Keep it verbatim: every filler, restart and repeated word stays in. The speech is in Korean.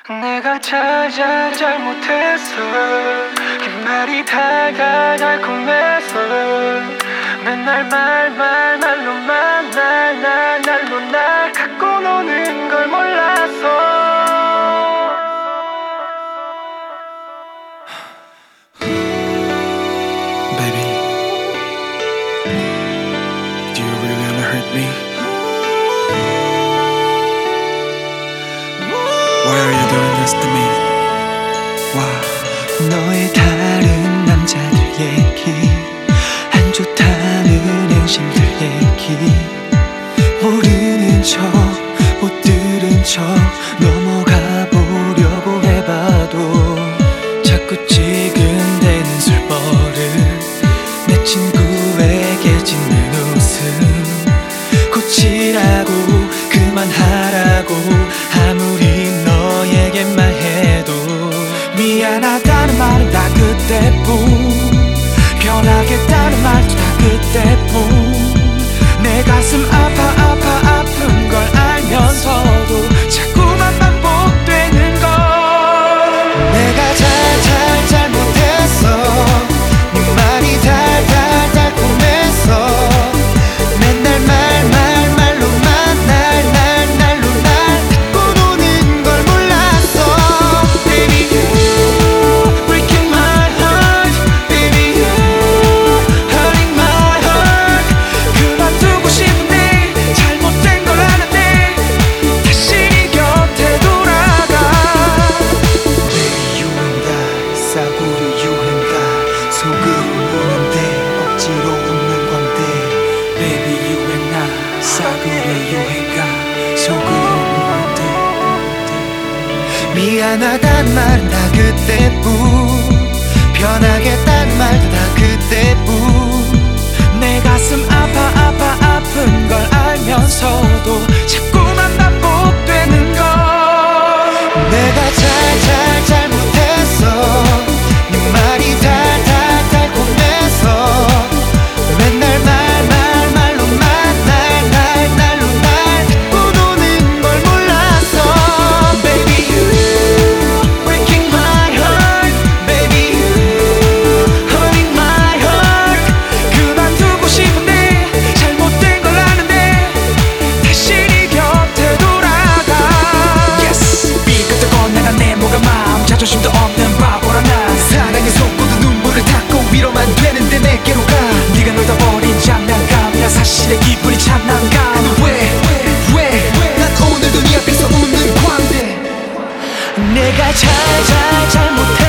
내가 잘 잘 잘못했어. 그 말이 달달 달콤해서 맨날 말 말 말로만 날 날 날로 날 갖고 노는 걸 몰랐어. Baby, do you really wanna hurt me? Why are you doing this to me? Why? 너의 다른 남자들 얘기, 안 좋다는 행실들 얘기, 모르는 척 못 들은 척 넘어가 보려고 해봐도 자꾸 지근대는 술버릇, 내 친구에게 짓는 웃음 고치라고 그만하라고 아무리 너에게 말해도 미안하다는 말은 다 그때뿐, 변하겠다는 말도 다 그때뿐. 내 가슴 아파 아파 아픈 걸 알면서도 자꾸만 반복되는 걸. 내가 잘 잘 잘못했어. 네 말이 달달 달콤해서 맨날 말 말 말로만 날 날 날로 날 갖고 노는 걸 몰랐어. Baby you breaking my heart, baby you hurting my heart. 그만두고 싶네, 잘못된 걸 아는데 다시 네 곁에 돌아가. Baby you and I, 싸구려 you and I, 속으로 우는데 억지로 웃는 건데. Baby you and I, 싸구려 you and I, 속으로 우는데. 미안하단 말은 다 그때뿐, 변하겠다는 말도 다 그때뿐. 내 가슴 아파 아파 아픈 걸 알면서도 자꾸만 반복되는 걸. 내가 잘 잘 잘못했어. 네 말이 달달 달콤해서 맨날 말 말 말로만 날 날 날로 날 갖고 노는 걸 몰랐어. Baby you breaking my heart, baby you hurting my heart. 그만두고 싶은데 잘못된 걸 아는데 다시 네 곁에 돌아가. Yes, 삐끗하고 내가 내 뭐가 마음 자존심도 없는 바보라 난. 사랑에 속고도 눈물을 닦고 위로만 되는데 내게로 가. 네가 놀다 버린 장난감이라 사실의 기분이 참 난감. 왜, 왜, 난 오늘도 네 앞에서 웃는 광대. 내가 잘 잘 잘못해